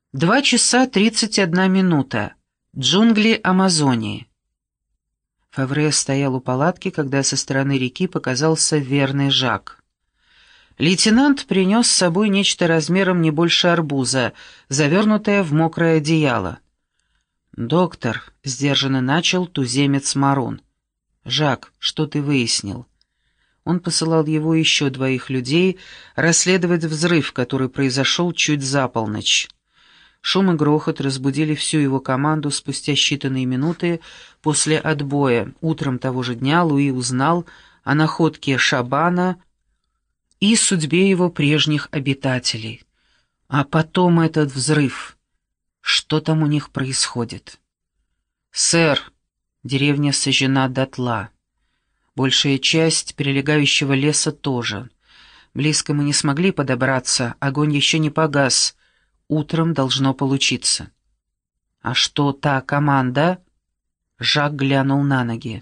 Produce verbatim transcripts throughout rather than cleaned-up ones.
Два часа тридцать одна минута. Джунгли Амазонии. Фавре стоял у палатки, когда со стороны реки показался верный Жак. Лейтенант принес с собой нечто размером не больше арбуза, завернутое в мокрое одеяло. «Доктор», — сдержанно начал туземец Марун. «Жак, что ты выяснил?» Он посылал его и еще двоих людей расследовать взрыв, который произошел чуть за полночь. Шум и грохот разбудили всю его команду спустя считанные минуты после отбоя. Утром того же дня Луи узнал о находке Шабана и судьбе его прежних обитателей. А потом этот взрыв. Что там у них происходит? «Сэр, деревня сожжена дотла. Большая часть прилегающего леса тоже. Близко мы не смогли подобраться, огонь еще не погас. Утром должно получиться». «А что та команда?» Жак глянул на ноги.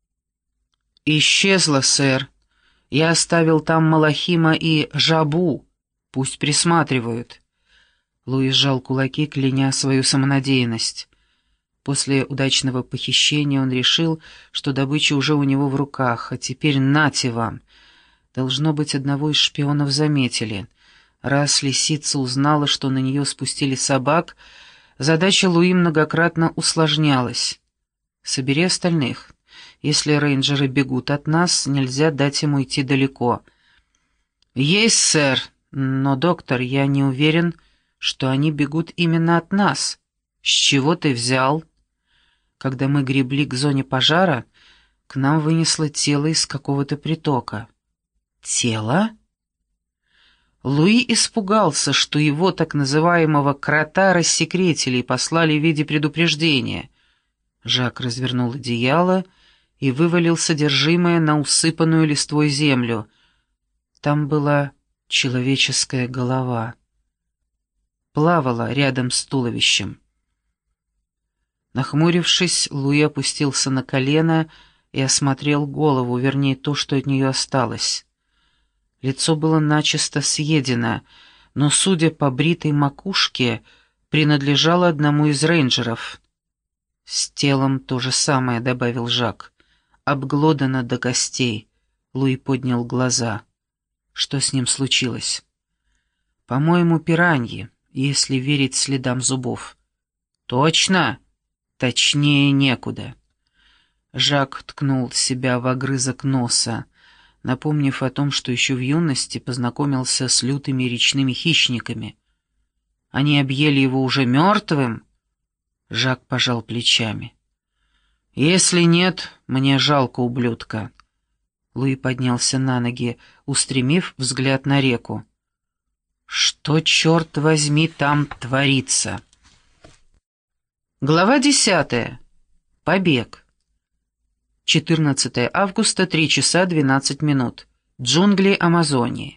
«Исчезла, сэр. Я оставил там Малахима и Жабу. Пусть присматривают». Луи сжал кулаки, кляня свою самонадеянность. После удачного похищения он решил, что добыча уже у него в руках, а теперь нате вам. Должно быть, одного из шпионов заметили. Раз лисица узнала, что на нее спустили собак, задача Луи многократно усложнялась. «Собери остальных. Если рейнджеры бегут от нас, нельзя дать им уйти далеко». «Есть, сэр, но, доктор, я не уверен, что они бегут именно от нас. С чего ты взял?» «Когда мы гребли к зоне пожара, к нам вынесло тело из какого-то притока». «Тело?» Луи испугался, что его так называемого «крота» рассекретили и послали в виде предупреждения. Жак развернул одеяло и вывалил содержимое на усыпанную листвой землю. Там была человеческая голова. Плавала рядом с туловищем. Нахмурившись, Луи опустился на колено и осмотрел голову, вернее, то, что от нее осталось. Лицо было начисто съедено, но, судя по бритой макушке, принадлежало одному из рейнджеров. «С телом то же самое», — добавил Жак. «Обглодано до костей». Луи поднял глаза. Что с ним случилось? «По-моему, пираньи, если верить следам зубов». «Точно?» «Точнее некуда». Жак ткнул себя в огрызок носа, напомнив о том, что еще в юности познакомился с лютыми речными хищниками. Они объели его уже мертвым? Жак пожал плечами. «Если нет, мне жалко ублюдка». Луи поднялся на ноги, устремив взгляд на реку. «Что, черт возьми, там творится?» Глава десятая. Побег. четырнадцатое августа, три часа двенадцать минут. Джунгли Амазонии.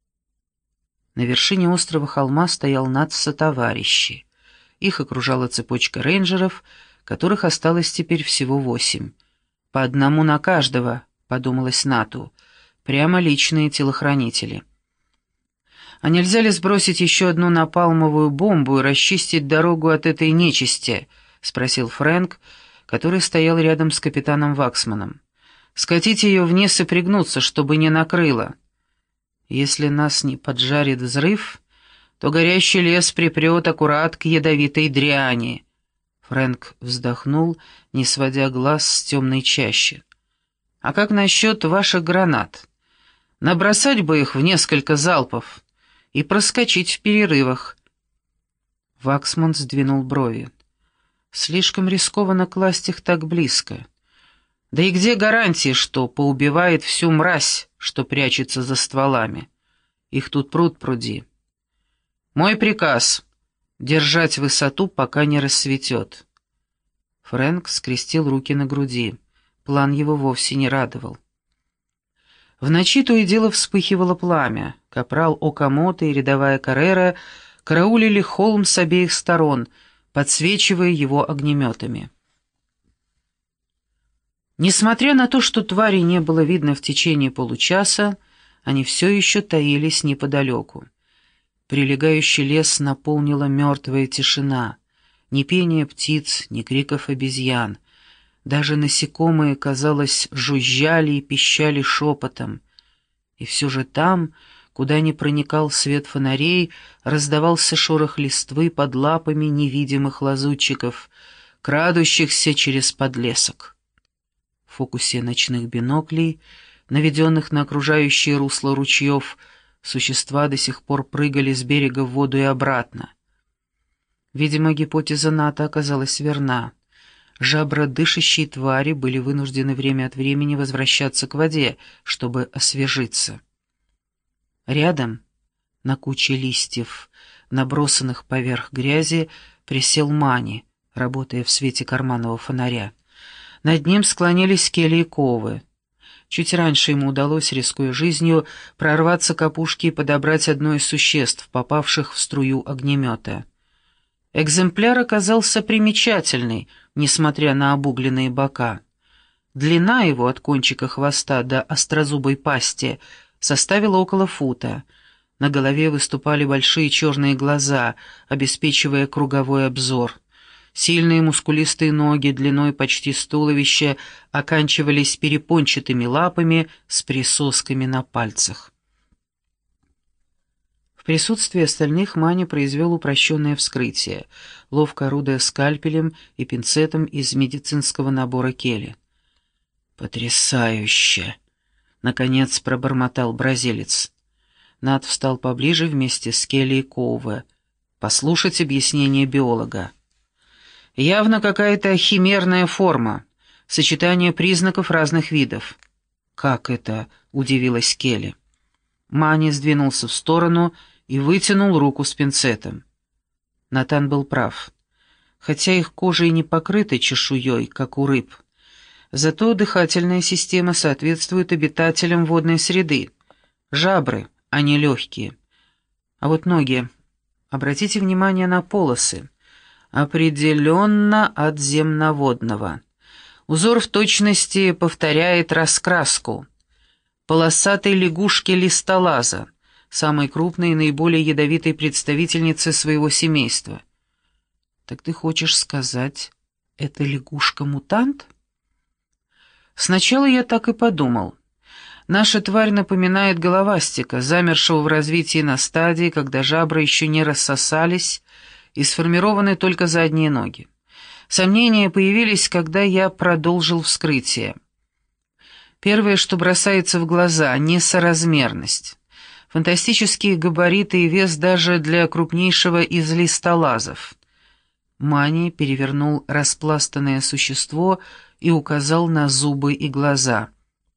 На вершине острова холма стоял Натса-товарищи. Их окружала цепочка рейнджеров, которых осталось теперь всего восемь. «По одному на каждого», — подумалось Нату, — «прямо личные телохранители». «А нельзя ли сбросить еще одну напалмовую бомбу и расчистить дорогу от этой нечисти?» — спросил Фрэнк, который стоял рядом с капитаном Ваксманом. «Скатить ее вниз и пригнуться, чтобы не накрыло. Если нас не поджарит взрыв, то горящий лес припрет аккурат к ядовитой дряни». Фрэнк вздохнул, не сводя глаз с темной чащи. «А как насчет ваших гранат? Набросать бы их в несколько залпов и проскочить в перерывах». Ваксман сдвинул брови. «Слишком рискованно класть их так близко. Да и где гарантии, что поубивает всю мразь, что прячется за стволами? Их тут пруд-пруди. Мой приказ — держать высоту, пока не рассветет». Фрэнк скрестил руки на груди. План его вовсе не радовал. В ночи то и дело вспыхивало пламя. Капрал Окамото и рядовая Каррера караулили холм с обеих сторон, подсвечивая его огнеметами. Несмотря на то, что тварей не было видно в течение получаса, они все еще таились неподалеку. Прилегающий лес наполнила мертвая тишина. Ни пения птиц, ни криков обезьян. Даже насекомые, казалось, жужжали и пищали шепотом. И все же там, куда ни проникал свет фонарей, раздавался шорох листвы под лапами невидимых лазутчиков, крадущихся через подлесок. В фокусе ночных биноклей, наведенных на окружающие русла ручьев, существа до сих пор прыгали с берега в воду и обратно. Видимо, гипотеза Ната оказалась верна. Жабродышащие твари были вынуждены время от времени возвращаться к воде, чтобы освежиться. Рядом, на куче листьев, набросанных поверх грязи, присел Мани, работая в свете карманного фонаря. Над ним склонились Келли и Ковы. Чуть раньше ему удалось, рискуя жизнью, прорваться к опушке и подобрать одно из существ, попавших в струю огнемета. Экземпляр оказался примечательный, несмотря на обугленные бока. Длина его от кончика хвоста до острозубой пасти составила около фута. На голове выступали большие черные глаза, обеспечивая круговой обзор. Сильные мускулистые ноги длиной почти с туловища оканчивались перепончатыми лапами с присосками на пальцах. В присутствии остальных Мани произвел упрощенное вскрытие, ловко орудуя скальпелем и пинцетом из медицинского набора Келли. «Потрясающе!» — наконец пробормотал бразилец. Нат встал поближе вместе с Келли и Коуве. Послушать объяснение биолога. «Явно какая-то химерная форма, сочетание признаков разных видов». «Как это?» — удивилась Келли. Мани сдвинулся в сторону и вытянул руку с пинцетом. Натан был прав. Хотя их кожа и не покрыта чешуей, как у рыб, зато дыхательная система соответствует обитателям водной среды. Жабры, а не легкие. А вот ноги. Обратите внимание на полосы. Определенно от земноводного. Узор в точности повторяет раскраску. Полосатой лягушки-листолаза, самой крупной и наиболее ядовитой представительницы своего семейства. Так ты хочешь сказать, это лягушка-мутант? Сначала я так и подумал. Наша тварь напоминает головастика, замершего в развитии на стадии, когда жабры еще не рассосались и сформированы только задние ноги. Сомнения появились, когда я продолжил вскрытие. Первое, что бросается в глаза — несоразмерность. Фантастические габариты и вес даже для крупнейшего из листолазов. Мани перевернул распластанное существо и указал на зубы и глаза.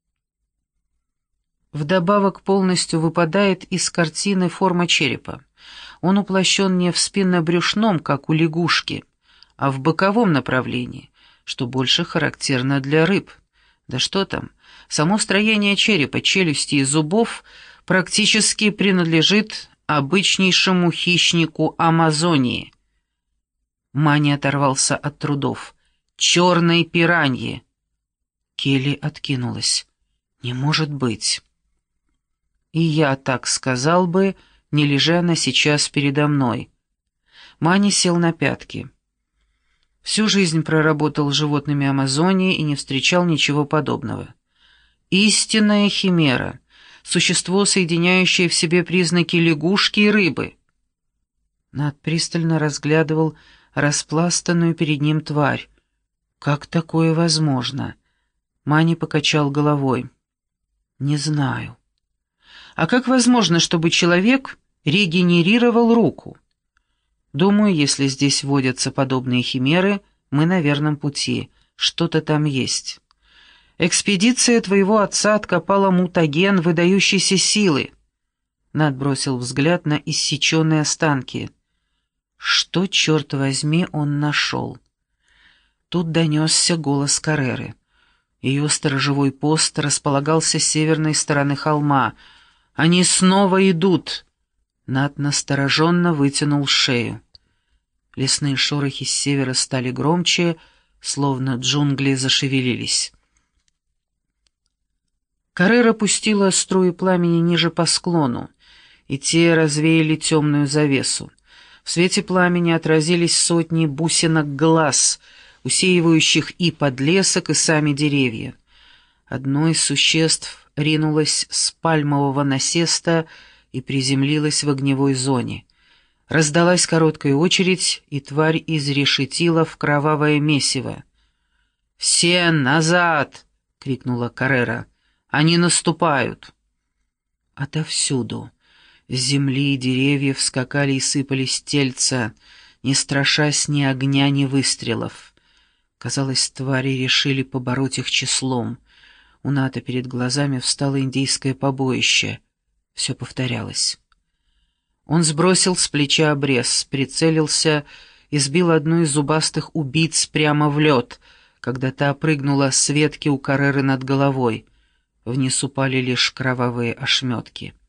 Вдобавок полностью выпадает из картины форма черепа. Он уплощен не в спинно-брюшном, как у лягушки, а в боковом направлении, что больше характерно для рыб. Да что там, само строение черепа, челюсти и зубов практически принадлежит обычнейшему хищнику Амазонии. Мани оторвался от трудов. «Черной пираньи!» Келли откинулась. «Не может быть!» «И я так сказал бы, не лежа она сейчас передо мной». Мани сел на пятки. Всю жизнь проработал с животными Амазонии и не встречал ничего подобного. Истинная химера, существо, соединяющее в себе признаки лягушки и рыбы. Нат пристально разглядывал распластанную перед ним тварь. Как такое возможно? Мани покачал головой. Не знаю. А как возможно, чтобы человек регенерировал руку? Думаю, если здесь водятся подобные химеры, мы на верном пути. Что-то там есть. Экспедиция твоего отца откопала мутаген выдающейся силы. Нат бросил взгляд на иссеченные останки. Что, черт возьми, он нашел? Тут донесся голос Карреры. Ее сторожевой пост располагался с северной стороны холма. «Они снова идут!» Нат настороженно вытянул шею. Лесные шорохи с севера стали громче, словно джунгли зашевелились. Каррера пустила струи пламени ниже по склону, и те развеяли темную завесу. В свете пламени отразились сотни бусинок глаз, усеивающих и подлесок, и сами деревья. Одно из существ ринулось с пальмового насеста и приземлилось в огневой зоне. Раздалась короткая очередь, и тварь изрешетила в кровавое месиво. «Все назад!» — крикнула Каррера. «Они наступают!» Отовсюду, с земли и деревьев, скакали и сыпались тельца, не страшась ни огня, ни выстрелов. Казалось, твари решили побороть их числом. У Ната перед глазами встало индейское побоище. Все повторялось. Он сбросил с плеча обрез, прицелился и сбил одну из зубастых убийц прямо в лед, когда та прыгнула с ветки у Карреры над головой. Вниз упали лишь кровавые ошметки.